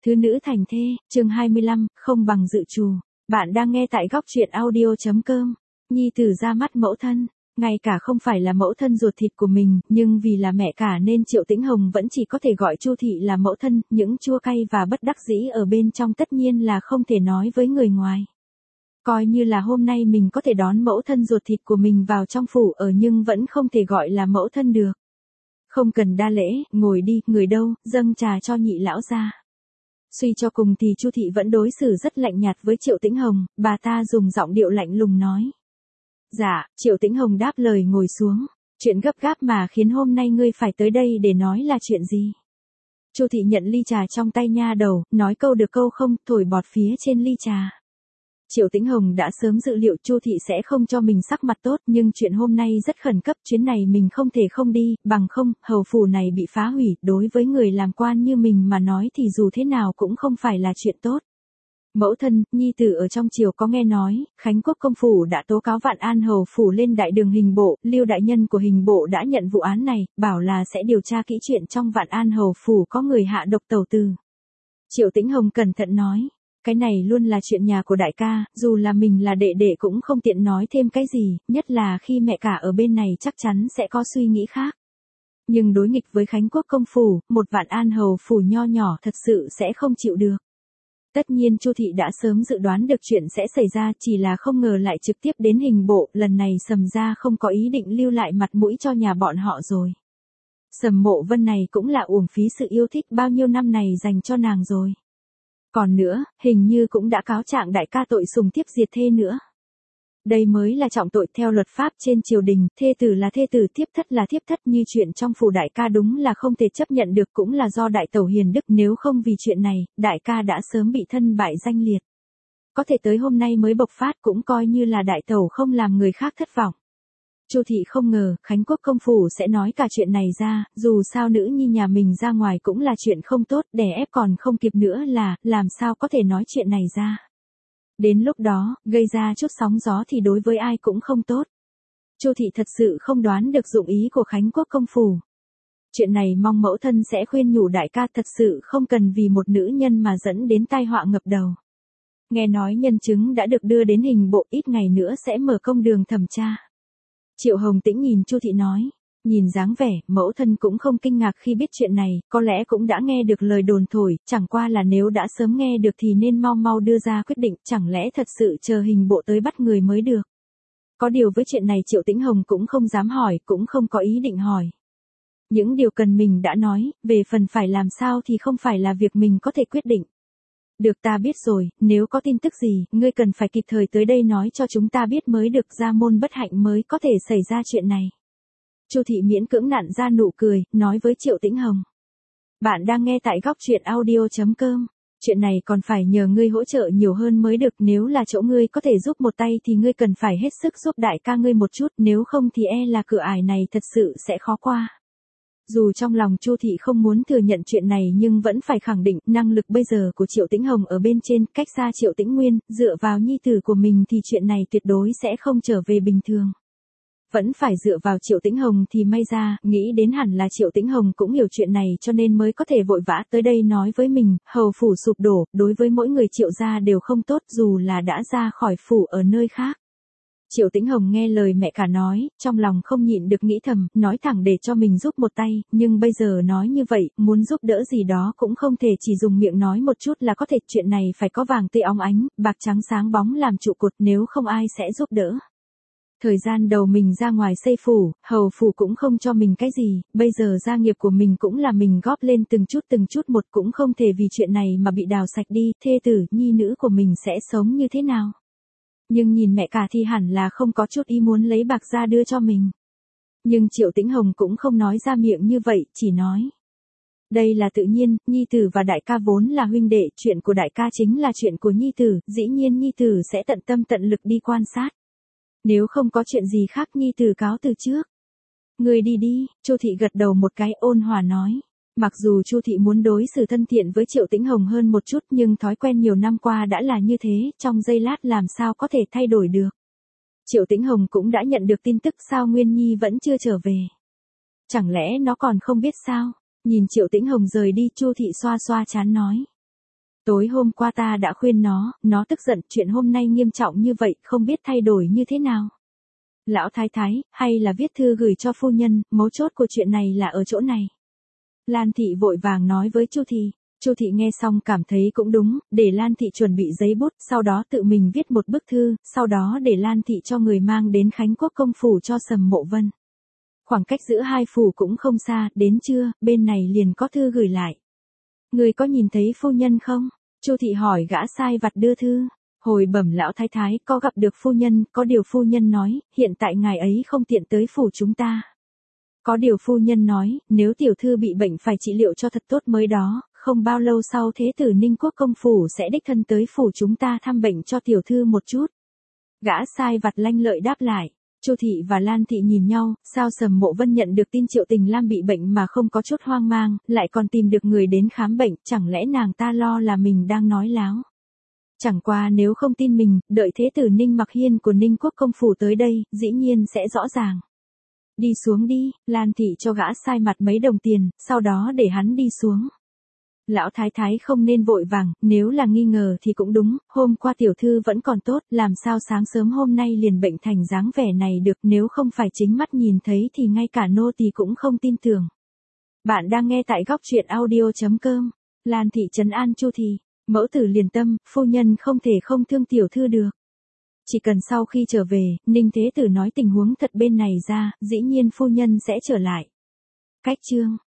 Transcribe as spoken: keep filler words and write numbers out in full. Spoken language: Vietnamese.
Thứ nữ thành thê, chương hai mươi lăm, không bằng dự trù. Bạn đang nghe tại góc truyện audio.com. Nhi tử ra mắt mẫu thân, ngay cả không phải là mẫu thân ruột thịt của mình, nhưng vì là mẹ cả nên Triệu Tĩnh Hồng vẫn chỉ có thể gọi Chu thị là mẫu thân, những chua cay và bất đắc dĩ ở bên trong tất nhiên là không thể nói với người ngoài. Coi như là hôm nay mình có thể đón mẫu thân ruột thịt của mình vào trong phủ ở nhưng vẫn không thể gọi là mẫu thân được. Không cần đa lễ, ngồi đi, người đâu, dâng trà cho nhị lão ra. Suy cho cùng thì Chu thị vẫn đối xử rất lạnh nhạt với Triệu Tĩnh Hồng, bà ta dùng giọng điệu lạnh lùng nói. Dạ, Triệu Tĩnh Hồng đáp lời ngồi xuống. Chuyện gấp gáp mà khiến hôm nay ngươi phải tới đây để nói là chuyện gì? Chu thị nhận ly trà trong tay nha đầu, nói câu được câu không, thổi bọt phía trên ly trà. Triệu Tĩnh Hồng đã sớm dự liệu Chu thị sẽ không cho mình sắc mặt tốt, nhưng chuyện hôm nay rất khẩn cấp, chuyến này mình không thể không đi, bằng không, hầu phủ này bị phá hủy, đối với người làm quan như mình mà nói thì dù thế nào cũng không phải là chuyện tốt. Mẫu thân, nhi tử ở trong triều có nghe nói, Khánh Quốc công phủ đã tố cáo Vạn An hầu phủ lên đại đường hình bộ, Lưu đại nhân của hình bộ đã nhận vụ án này, bảo là sẽ điều tra kỹ chuyện trong Vạn An hầu phủ có người hạ độc tẩu từ. Triệu Tĩnh Hồng cẩn thận nói. Cái này luôn là chuyện nhà của đại ca, dù là mình là đệ đệ cũng không tiện nói thêm cái gì, nhất là khi mẹ cả ở bên này chắc chắn sẽ có suy nghĩ khác. Nhưng đối nghịch với Khánh Quốc công phủ, một Vạn An hầu phủ nho nhỏ thật sự sẽ không chịu được. Tất nhiên Chu thị đã sớm dự đoán được chuyện sẽ xảy ra, chỉ là không ngờ lại trực tiếp đến hình bộ, lần này Sầm gia không có ý định lưu lại mặt mũi cho nhà bọn họ rồi. Sầm Mộ Vân này cũng là uổng phí sự yêu thích bao nhiêu năm này dành cho nàng rồi. Còn nữa, hình như cũng đã cáo trạng đại ca tội sùng thiếp diệt thê nữa. Đây mới là trọng tội theo luật pháp trên triều đình, thê tử là thê tử, thiếp thất là thiếp thất, như chuyện trong phủ đại ca đúng là không thể chấp nhận được, cũng là do đại tẩu hiền đức, nếu không vì chuyện này, đại ca đã sớm bị thân bại danh liệt. Có thể tới hôm nay mới bộc phát cũng coi như là đại tẩu không làm người khác thất vọng. Chu thị không ngờ, Khánh Quốc công phủ sẽ nói cả chuyện này ra, dù sao nữ nhi nhà mình ra ngoài cũng là chuyện không tốt, đè ép còn không kịp nữa là, làm sao có thể nói chuyện này ra. Đến lúc đó, gây ra chút sóng gió thì đối với ai cũng không tốt. Chu thị thật sự không đoán được dụng ý của Khánh Quốc công phủ. Chuyện này mong mẫu thân sẽ khuyên nhủ đại ca, thật sự không cần vì một nữ nhân mà dẫn đến tai họa ngập đầu. Nghe nói nhân chứng đã được đưa đến hình bộ, ít ngày nữa sẽ mở công đường thẩm tra. Triệu Hồng Tĩnh nhìn Chu thị nói, nhìn dáng vẻ, mẫu thân cũng không kinh ngạc khi biết chuyện này, có lẽ cũng đã nghe được lời đồn thổi, chẳng qua là nếu đã sớm nghe được thì nên mau mau đưa ra quyết định, chẳng lẽ thật sự chờ hình bộ tới bắt người mới được. Có điều với chuyện này Triệu Tĩnh Hồng cũng không dám hỏi, cũng không có ý định hỏi. Những điều cần mình đã nói, về phần phải làm sao thì không phải là việc mình có thể quyết định. Được, ta biết rồi, nếu có tin tức gì, ngươi cần phải kịp thời tới đây nói cho chúng ta biết mới được, gia môn bất hạnh mới có thể xảy ra chuyện này. Chu thị miễn cưỡng nặn ra nụ cười, nói với Triệu Tĩnh Hồng. Bạn đang nghe tại góc truyện audio.com. Chuyện này còn phải nhờ ngươi hỗ trợ nhiều hơn mới được, nếu là chỗ ngươi có thể giúp một tay thì ngươi cần phải hết sức giúp đại ca ngươi một chút, nếu không thì e là cửa ải này thật sự sẽ khó qua. Dù trong lòng Chu thị không muốn thừa nhận chuyện này nhưng vẫn phải khẳng định năng lực bây giờ của Triệu Tĩnh Hồng ở bên trên, cách xa Triệu Tĩnh Nguyên, dựa vào nhi tử của mình thì chuyện này tuyệt đối sẽ không trở về bình thường. Vẫn phải dựa vào Triệu Tĩnh Hồng thì may ra, nghĩ đến hẳn là Triệu Tĩnh Hồng cũng hiểu chuyện này cho nên mới có thể vội vã tới đây nói với mình, hầu phủ sụp đổ, đối với mỗi người Triệu gia đều không tốt dù là đã ra khỏi phủ ở nơi khác. Triệu Tĩnh Hồng nghe lời mẹ cả nói, trong lòng không nhịn được nghĩ thầm, nói thẳng để cho mình giúp một tay, nhưng bây giờ nói như vậy, muốn giúp đỡ gì đó cũng không thể chỉ dùng miệng nói một chút là có thể, chuyện này phải có vàng tươi óng ánh, bạc trắng sáng bóng làm trụ cột, nếu không ai sẽ giúp đỡ. Thời gian đầu mình ra ngoài xây phủ, hầu phủ cũng không cho mình cái gì, bây giờ gia nghiệp của mình cũng là mình góp lên từng chút từng chút một, cũng không thể vì chuyện này mà bị đào sạch đi, thê tử, nhi nữ của mình sẽ sống như thế nào. Nhưng nhìn mẹ cả thì hẳn là không có chút ý muốn lấy bạc ra đưa cho mình. Nhưng Triệu Tĩnh Hồng cũng không nói ra miệng như vậy, chỉ nói. Đây là tự nhiên, nhi tử và đại ca vốn là huynh đệ, chuyện của đại ca chính là chuyện của nhi tử, dĩ nhiên nhi tử sẽ tận tâm tận lực đi quan sát. Nếu không có chuyện gì khác nhi tử cáo từ trước. Người đi đi, Chu thị gật đầu một cái, ôn hòa nói. Mặc dù Chu thị muốn đối xử thân thiện với Triệu Tĩnh Hồng hơn một chút nhưng thói quen nhiều năm qua đã là như thế, trong giây lát làm sao có thể thay đổi được. Triệu Tĩnh Hồng cũng đã nhận được tin tức sao Nguyên Nhi vẫn chưa trở về. Chẳng lẽ nó còn không biết sao? Nhìn Triệu Tĩnh Hồng rời đi, Chu thị xoa xoa trán nói. Tối hôm qua ta đã khuyên nó, nó tức giận, chuyện hôm nay nghiêm trọng như vậy, không biết thay đổi như thế nào. Lão thái thái, hay là viết thư gửi cho phu nhân, mấu chốt của chuyện này là ở chỗ này. Lan thị vội vàng nói với Chu thị. Chu thị nghe xong cảm thấy cũng đúng, để Lan thị chuẩn bị giấy bút, sau đó tự mình viết một bức thư, sau đó để Lan thị cho người mang đến Khánh Quốc công phủ cho Sầm Mộ Vân. Khoảng cách giữa hai phủ cũng không xa, đến trưa, bên này liền có thư gửi lại. Người có nhìn thấy phu nhân không? Chu thị hỏi gã sai vặt đưa thư. Hồi bẩm lão thái thái, có gặp được phu nhân, có điều phu nhân nói, hiện tại ngài ấy không tiện tới phủ chúng ta. Có điều phu nhân nói, nếu tiểu thư bị bệnh phải trị liệu cho thật tốt mới đó, không bao lâu sau thế tử Ninh Quốc công phủ sẽ đích thân tới phủ chúng ta thăm bệnh cho tiểu thư một chút. Gã sai vặt lanh lợi đáp lại. Chu thị và Lan thị nhìn nhau, sao Sầm Mộ Vân nhận được tin Triệu Tình Lam bị bệnh mà không có chút hoang mang, lại còn tìm được người đến khám bệnh, chẳng lẽ nàng ta lo là mình đang nói láo. Chẳng qua nếu không tin mình, đợi thế tử Ninh Mặc Hiên của Ninh Quốc công phủ tới đây, dĩ nhiên sẽ rõ ràng. Đi xuống đi, Lan thị cho gã sai mặt mấy đồng tiền, sau đó để hắn đi xuống. Lão thái thái không nên vội vàng, nếu là nghi ngờ thì cũng đúng, hôm qua tiểu thư vẫn còn tốt, làm sao sáng sớm hôm nay liền bệnh thành dáng vẻ này được, nếu không phải chính mắt nhìn thấy thì ngay cả nô tỳ cũng không tin tưởng. Bạn đang nghe tại góc truyện audio chấm com. Lan thị trấn an Chu thị, mẫu tử liền tâm, phu nhân không thể không thương tiểu thư được. Chỉ cần sau khi trở về, Ninh Thế Tử nói tình huống thật bên này ra, dĩ nhiên phu nhân sẽ trở lại. Cách chương